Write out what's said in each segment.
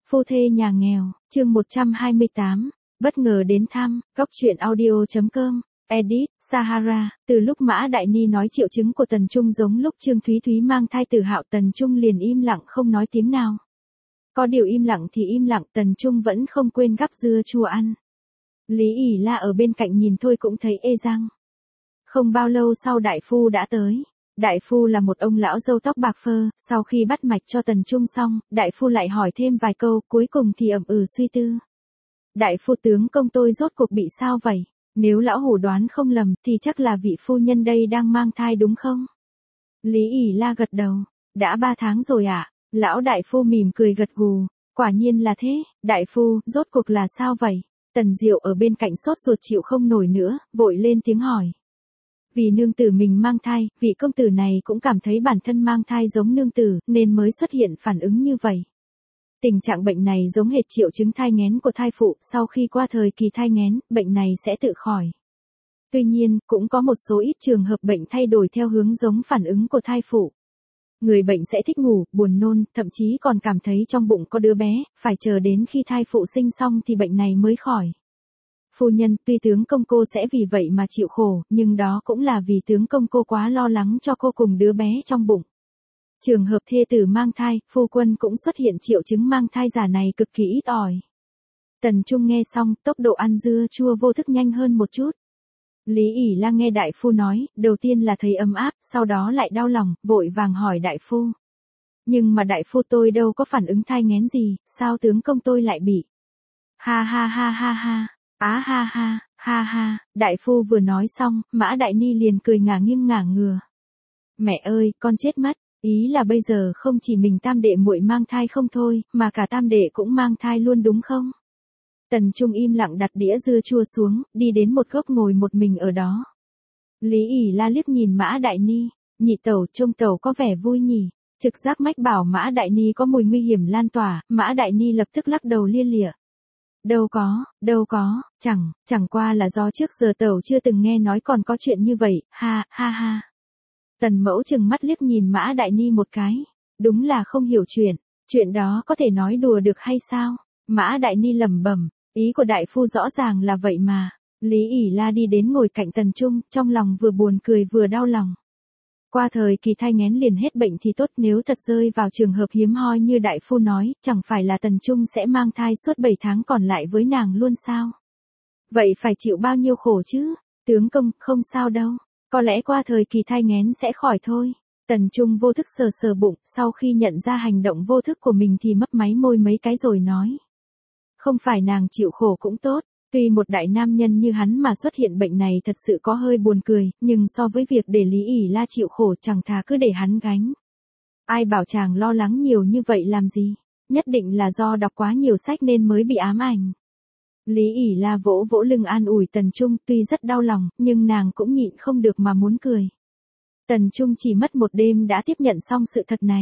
Phu thê nhà nghèo, chương 128, bất ngờ đến thăm, góc truyện audio.com, edit, Sahara. Từ lúc Mã Đại Ni nói triệu chứng của Tần Trung giống lúc Trương Thúy Thúy mang thai Từ Hạo, Tần Trung liền im lặng không nói tiếng nào. Có điều im lặng thì im lặng, Tần Trung vẫn không quên gắp dưa chua ăn. Lý ỉ La ở bên cạnh nhìn thôi cũng thấy ê răng. Không bao lâu sau đại phu đã tới. Đại phu là một ông lão râu tóc bạc phơ, sau khi bắt mạch cho Tần Trung xong, đại phu lại hỏi thêm vài câu, cuối cùng thì ậm ừ suy tư. Đại phu tướng công tôi rốt cuộc bị sao vậy? Nếu lão hủ đoán không lầm, thì chắc là vị phu nhân đây đang mang thai đúng không? Lý ỉ La gật đầu. Đã 3 tháng rồi ạ. Lão đại phu mỉm cười gật gù. Quả nhiên là thế, đại phu, rốt cuộc là sao vậy? Tần Diệu ở bên cạnh sốt ruột chịu không nổi nữa, vội lên tiếng hỏi. Vì nương tử mình mang thai, vị công tử này cũng cảm thấy bản thân mang thai giống nương tử, nên mới xuất hiện phản ứng như vậy. Tình trạng bệnh này giống hệt triệu chứng thai nghén của thai phụ, sau khi qua thời kỳ thai nghén, bệnh này sẽ tự khỏi. Tuy nhiên, cũng có một số ít trường hợp bệnh thay đổi theo hướng giống phản ứng của thai phụ. Người bệnh sẽ thích ngủ, buồn nôn, thậm chí còn cảm thấy trong bụng có đứa bé, phải chờ đến khi thai phụ sinh xong thì bệnh này mới khỏi. Phu nhân, tuy tướng công cô sẽ vì vậy mà chịu khổ, nhưng đó cũng là vì tướng công cô quá lo lắng cho cô cùng đứa bé trong bụng. Trường hợp thê tử mang thai, phu quân cũng xuất hiện triệu chứng mang thai giả này cực kỳ ít ỏi. Tần Trung nghe xong, tốc độ ăn dưa chua vô thức nhanh hơn một chút. Lý ỉ La nghe đại phu nói, đầu tiên là thấy ấm áp, sau đó lại đau lòng, vội vàng hỏi đại phu. Nhưng mà đại phu tôi đâu có phản ứng thai nghén gì, sao tướng công tôi lại bị? Ha ha ha ha ha. Á ha ha, ha ha, đại phu vừa nói xong, Mã Đại Ni liền cười ngả nghiêng ngả ngừa. Mẹ ơi, con chết mất, ý là bây giờ không chỉ mình tam đệ muội mang thai không thôi, mà cả tam đệ cũng mang thai luôn đúng không? Tần Trung im lặng đặt đĩa dưa chua xuống, đi đến một góc ngồi một mình ở đó. Lý ỉ La liếc nhìn Mã Đại Ni, nhị tẩu trông tẩu có vẻ vui nhỉ. Trực giác mách bảo Mã Đại Ni có mùi nguy hiểm lan tỏa, Mã Đại Ni lập tức lắc đầu lia lịa. Đâu có, chẳng qua là do trước giờ tẩu chưa từng nghe nói còn có chuyện như vậy, ha, ha ha. Tần mẫu chừng mắt liếc nhìn Mã Đại Ni một cái, đúng là không hiểu chuyện đó có thể nói đùa được hay sao? Mã Đại Ni lẩm bẩm, ý của đại phu rõ ràng là vậy mà. Lý ỉ La đi đến ngồi cạnh Tần Trung, trong lòng vừa buồn cười vừa đau lòng. Qua thời kỳ thai nghén liền hết bệnh thì tốt, nếu thật rơi vào trường hợp hiếm hoi như đại phu nói, chẳng phải là Tần Trung sẽ mang thai suốt 7 tháng còn lại với nàng luôn sao? Vậy phải chịu bao nhiêu khổ chứ? Tướng công, không sao đâu, có lẽ qua thời kỳ thai nghén sẽ khỏi thôi. Tần Trung vô thức sờ sờ bụng, sau khi nhận ra hành động vô thức của mình thì mấp máy môi mấy cái rồi nói. Không phải nàng chịu khổ cũng tốt. Tuy một đại nam nhân như hắn mà xuất hiện bệnh này thật sự có hơi buồn cười, nhưng so với việc để Lý ỉ La chịu khổ chẳng thà cứ để hắn gánh. Ai bảo chàng lo lắng nhiều như vậy làm gì, nhất định là do đọc quá nhiều sách nên mới bị ám ảnh. Lý ỉ La vỗ vỗ lưng an ủi Tần Trung, tuy rất đau lòng, nhưng nàng cũng nhịn không được mà muốn cười. Tần Trung chỉ mất một đêm đã tiếp nhận xong sự thật này.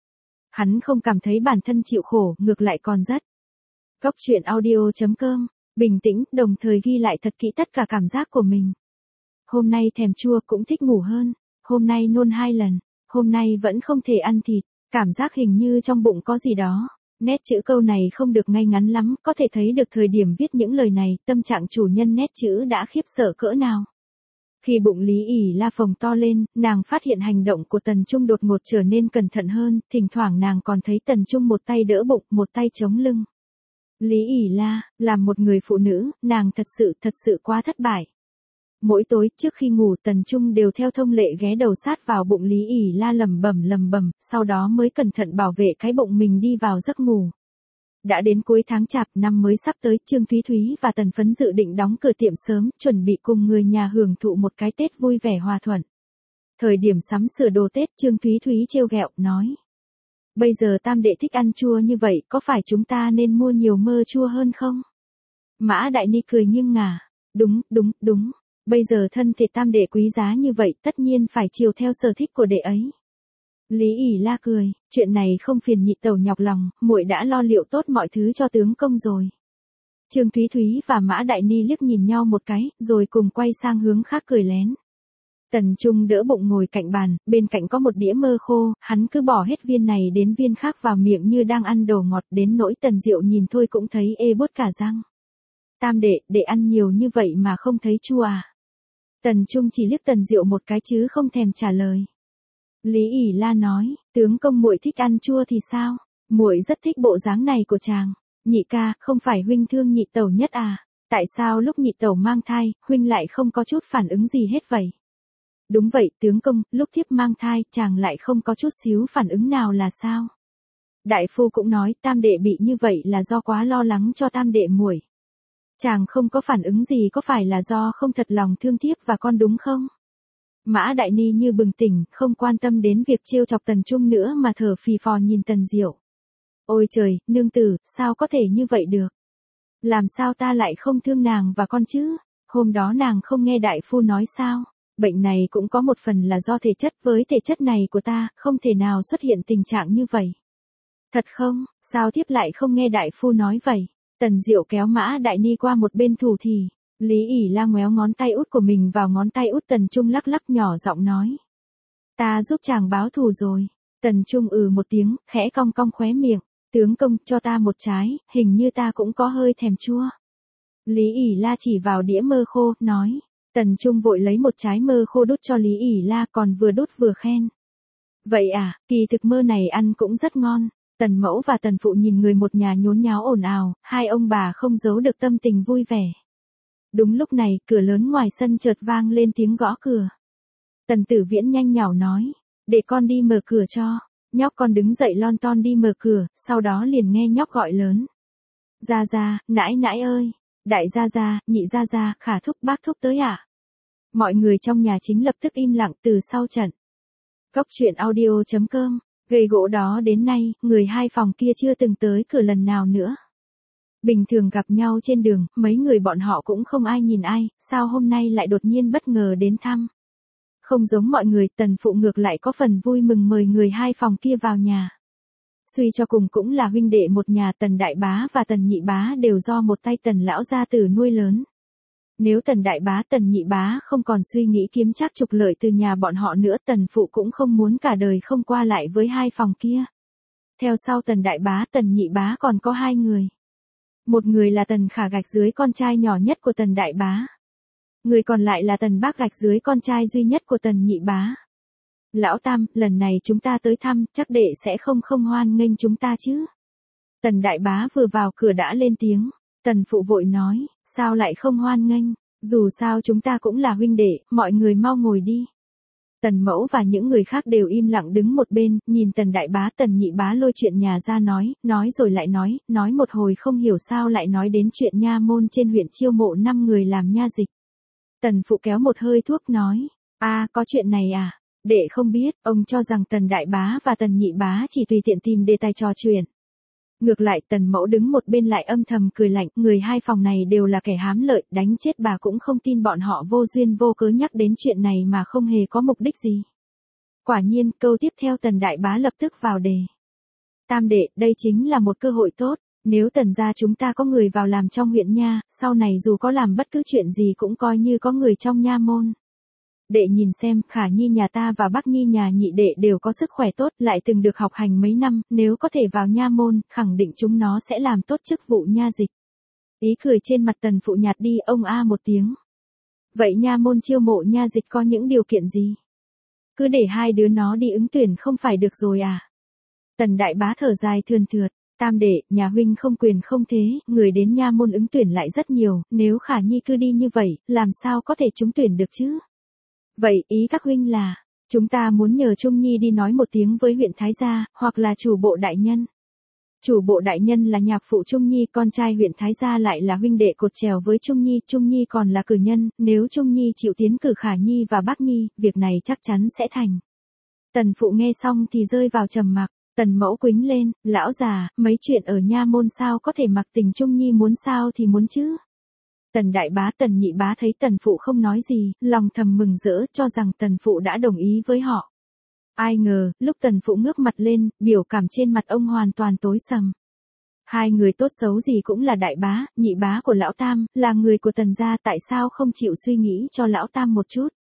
Hắn không cảm thấy bản thân chịu khổ, ngược lại còn rất. Góc truyện audio.com, bình tĩnh, đồng thời ghi lại thật kỹ tất cả cảm giác của mình. Hôm nay thèm chua cũng thích ngủ hơn, hôm nay nôn 2 lần, hôm nay vẫn không thể ăn thịt, cảm giác hình như trong bụng có gì đó. Nét chữ câu này không được ngay ngắn lắm, có thể thấy được thời điểm viết những lời này, tâm trạng chủ nhân nét chữ đã khiếp sợ cỡ nào. Khi bụng Lý ỉ La phồng to lên, nàng phát hiện hành động của Tần Trung đột ngột trở nên cẩn thận hơn, thỉnh thoảng nàng còn thấy Tần Trung một tay đỡ bụng, một tay chống lưng. Lý ỉ La, làm một người phụ nữ, nàng thật sự quá thất bại. Mỗi tối trước khi ngủ Tần Trung đều theo thông lệ ghé đầu sát vào bụng Lý ỉ La lẩm bẩm, sau đó mới cẩn thận bảo vệ cái bụng mình đi vào giấc ngủ. Đã đến cuối tháng Chạp, năm mới sắp tới, Trương Thúy Thúy và Tần Phấn dự định đóng cửa tiệm sớm, chuẩn bị cùng người nhà hưởng thụ một cái Tết vui vẻ hòa thuận. Thời điểm sắm sửa đồ Tết, Trương Thúy Thúy trêu ghẹo nói. Bây giờ tam đệ thích ăn chua như vậy, có phải chúng ta nên mua nhiều mơ chua hơn không? Mã Đại Ni cười nghiêng ngả. Đúng. Bây giờ thân thể tam đệ quý giá như vậy, tất nhiên phải chiều theo sở thích của đệ ấy. Lý ỉ La cười, chuyện này không phiền nhị tẩu nhọc lòng, muội đã lo liệu tốt mọi thứ cho tướng công rồi. Trương Thúy Thúy và Mã Đại Ni liếc nhìn nhau một cái, rồi cùng quay sang hướng khác cười lén. Tần Trung đỡ bụng ngồi cạnh bàn, bên cạnh có một đĩa mơ khô, hắn cứ bỏ hết viên này đến viên khác vào miệng như đang ăn đồ ngọt, đến nỗi Tần Diệu nhìn thôi cũng thấy ê buốt cả răng. Tam đệ ăn nhiều như vậy mà không thấy chua à? Tần Trung chỉ liếc Tần Diệu một cái chứ không thèm trả lời. Lý ỉ la nói, tướng công muội thích ăn chua thì sao? Muội rất thích bộ dáng này của chàng. Nhị ca, không phải huynh thương nhị tẩu nhất à? Tại sao lúc nhị tẩu mang thai, huynh lại không có chút phản ứng gì hết vậy? Đúng vậy, tướng công, lúc thiếp mang thai, chàng lại không có chút xíu phản ứng nào là sao? Đại phu cũng nói, tam đệ bị như vậy là do quá lo lắng cho tam đệ muội. Chàng không có phản ứng gì có phải là do không thật lòng thương thiếp và con đúng không? Mã Đại Ni như bừng tỉnh, không quan tâm đến việc trêu chọc Tần Trung nữa mà thở phì phò nhìn Tần Diệu. Ôi trời, nương tử, sao có thể như vậy được? Làm sao ta lại không thương nàng và con chứ? Hôm đó nàng không nghe đại phu nói sao? Bệnh này cũng có một phần là do thể chất, với thể chất này của ta, không thể nào xuất hiện tình trạng như vậy. Thật không, sao thiếp lại không nghe đại phu nói vậy? Tần Diệu kéo Mã Đại Ni qua một bên thủ thì. Lý ỉ la ngoéo ngón tay út của mình vào ngón tay út Tần Trung lắc lắc nhỏ giọng nói. Ta giúp chàng báo thù rồi. Tần Trung một tiếng, khẽ cong cong khóe miệng. Tướng công, cho ta một trái, hình như ta cũng có hơi thèm chua. Lý ỉ la chỉ vào đĩa mơ khô, nói. Tần Trung vội lấy một trái mơ khô đút cho Lý ỉ la, còn vừa đút vừa khen. Vậy à, kỳ thực mơ này ăn cũng rất ngon. Tần mẫu và tần phụ nhìn người một nhà nhốn nháo ồn ào, hai ông bà không giấu được tâm tình vui vẻ. Đúng lúc này, cửa lớn ngoài sân chợt vang lên tiếng gõ cửa. Tần Tử Viễn nhanh nhảu nói, để con đi mở cửa cho. Nhóc con đứng dậy lon ton đi mở cửa, sau đó liền nghe nhóc gọi lớn. Gia Gia, nãi nãi ơi, đại gia gia, nhị gia gia, khả thúc bác thúc tới à? Mọi người trong nhà chính lập tức im lặng từ sau trận. Cốc truyện audio.com, gây gỗ đó đến nay, người hai phòng kia chưa từng tới cửa lần nào nữa. Bình thường gặp nhau trên đường, mấy người bọn họ cũng không ai nhìn ai, sao hôm nay lại đột nhiên bất ngờ đến thăm. Không giống mọi người, Tần phụ ngược lại có phần vui mừng mời người hai phòng kia vào nhà. Suy cho cùng cũng là huynh đệ một nhà, Tần đại bá và Tần nhị bá đều do một tay Tần lão gia tử nuôi lớn. Nếu Tần đại bá Tần nhị bá không còn suy nghĩ kiếm trác trục lợi từ nhà bọn họ nữa, Tần phụ cũng không muốn cả đời không qua lại với hai phòng kia. Theo sau Tần đại bá Tần nhị bá còn có hai người. Một người là Tần khả gạch dưới, con trai nhỏ nhất của Tần đại bá. Người còn lại là Tần bác gạch dưới, con trai duy nhất của Tần nhị bá. Lão Tam, lần này chúng ta tới thăm, chắc đệ sẽ không hoan nghênh chúng ta chứ? Tần đại bá vừa vào cửa đã lên tiếng. Tần phụ vội nói, sao lại không hoan nghênh, dù sao chúng ta cũng là huynh đệ, mọi người mau ngồi đi. Tần mẫu và những người khác đều im lặng đứng một bên, nhìn Tần đại bá Tần nhị bá lôi chuyện nhà ra nói rồi lại nói một hồi không hiểu sao lại nói đến chuyện nha môn trên huyện chiêu mộ 5 người làm nha dịch. Tần phụ kéo một hơi thuốc nói, có chuyện này à, đệ không biết, ông cho rằng Tần đại bá và Tần nhị bá chỉ tùy tiện tìm đề tài trò chuyện. Ngược lại Tần mẫu đứng một bên lại âm thầm cười lạnh, người hai phòng này đều là kẻ hám lợi, đánh chết bà cũng không tin bọn họ vô duyên vô cớ nhắc đến chuyện này mà không hề có mục đích gì. Quả nhiên, câu tiếp theo Tần đại bá lập tức vào đề. Tam đệ, đây chính là một cơ hội tốt, nếu Tần gia chúng ta có người vào làm trong huyện nha, sau này dù có làm bất cứ chuyện gì cũng coi như có người trong nha môn. Đệ nhìn xem, Khả Nhi nhà ta và Bắc Nhi nhà nhị đệ đều có sức khỏe tốt, lại từng được học hành mấy năm, nếu có thể vào nha môn, khẳng định chúng nó sẽ làm tốt chức vụ nha dịch. Ý cười trên mặt Tần phụ nhạt đi, ông một tiếng. Vậy nha môn chiêu mộ nha dịch có những điều kiện gì? Cứ để hai đứa nó đi ứng tuyển không phải được rồi à? Tần đại bá thở dài thườn thượt, Tam đệ, nhà huynh không quyền không thế, người đến nha môn ứng tuyển lại rất nhiều, nếu Khả Nhi cứ đi như vậy, làm sao có thể trúng tuyển được chứ? Vậy, ý các huynh là, chúng ta muốn nhờ Trung Nhi đi nói một tiếng với huyện Thái Gia, hoặc là chủ bộ đại nhân. Chủ bộ đại nhân là nhạc phụ Trung Nhi, con trai huyện Thái Gia lại là huynh đệ cột trèo với Trung Nhi còn là cử nhân, nếu Trung Nhi chịu tiến cử Khả Nhi và Bắc Nhi, việc này chắc chắn sẽ thành. Tần phụ nghe xong thì rơi vào trầm mặc, Tần mẫu quýnh lên, lão già, mấy chuyện ở nha môn sao có thể mặc tình Trung Nhi muốn sao thì muốn chứ. Tần đại bá Tần nhị bá thấy Tần phụ không nói gì, lòng thầm mừng rỡ cho rằng Tần phụ đã đồng ý với họ. Ai ngờ, lúc Tần phụ ngước mặt lên, biểu cảm trên mặt ông hoàn toàn tối sầm. Hai người tốt xấu gì cũng là đại bá, nhị bá của lão Tam, là người của Tần gia, tại sao không chịu suy nghĩ cho lão Tam một chút.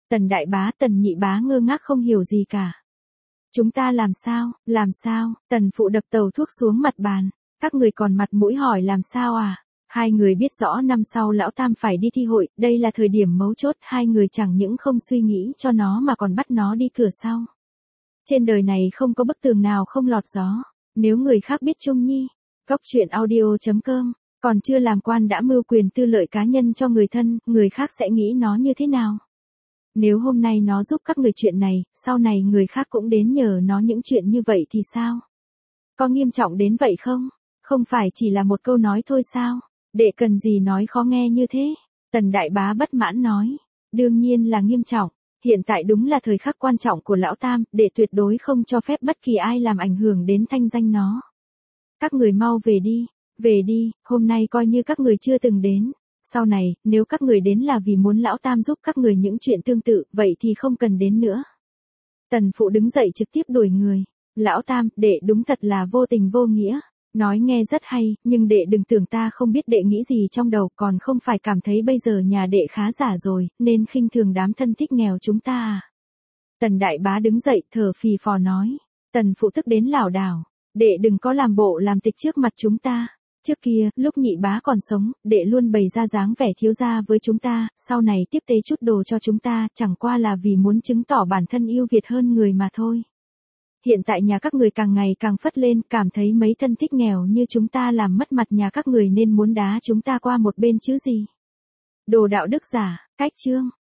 Tần đại bá, Tần nhị bá ngơ ngác không hiểu gì cả. Chúng ta làm sao, Tần phụ đập tàu thuốc xuống mặt bàn. Các người còn mặt mũi hỏi làm sao à? Hai người biết rõ năm sau lão Tam phải đi thi hội, đây là thời điểm mấu chốt, hai người chẳng những không suy nghĩ cho nó mà còn bắt nó đi cửa sau. Trên đời này không có bức tường nào không lọt gió, nếu người khác biết Trung Nhi. Cóc truyện audio.com, còn chưa làm quan đã mưu quyền tư lợi cá nhân cho người thân, người khác sẽ nghĩ nó như thế nào? Nếu hôm nay nó giúp các người chuyện này, sau này người khác cũng đến nhờ nó những chuyện như vậy thì sao? Có nghiêm trọng đến vậy không? Không phải chỉ là một câu nói thôi sao? Đệ cần gì nói khó nghe như thế? Tần đại bá bất mãn nói. Đương nhiên là nghiêm trọng. Hiện tại đúng là thời khắc quan trọng của lão Tam, đệ tuyệt đối không cho phép bất kỳ ai làm ảnh hưởng đến thanh danh nó. Các người mau về đi, hôm nay coi như các người chưa từng đến. Sau này, nếu các người đến là vì muốn lão Tam giúp các người những chuyện tương tự, vậy thì không cần đến nữa. Tần phụ đứng dậy trực tiếp đuổi người. Lão Tam, đệ đúng thật là vô tình vô nghĩa. Nói nghe rất hay, nhưng đệ đừng tưởng ta không biết đệ nghĩ gì trong đầu, còn không phải cảm thấy bây giờ nhà đệ khá giả rồi, nên khinh thường đám thân thích nghèo chúng ta à. Tần đại bá đứng dậy thở phì phò nói. Tần phụ tức đến lảo đảo. Đệ đừng có làm bộ làm tịch trước mặt chúng ta. Trước kia, lúc nhị bá còn sống, đệ luôn bày ra dáng vẻ thiếu gia với chúng ta, sau này tiếp tế chút đồ cho chúng ta, chẳng qua là vì muốn chứng tỏ bản thân yêu Việt hơn người mà thôi. Hiện tại nhà các người càng ngày càng phất lên, cảm thấy mấy thân thích nghèo như chúng ta làm mất mặt nhà các người nên muốn đá chúng ta qua một bên chứ gì. Đồ đạo đức giả, cách chương.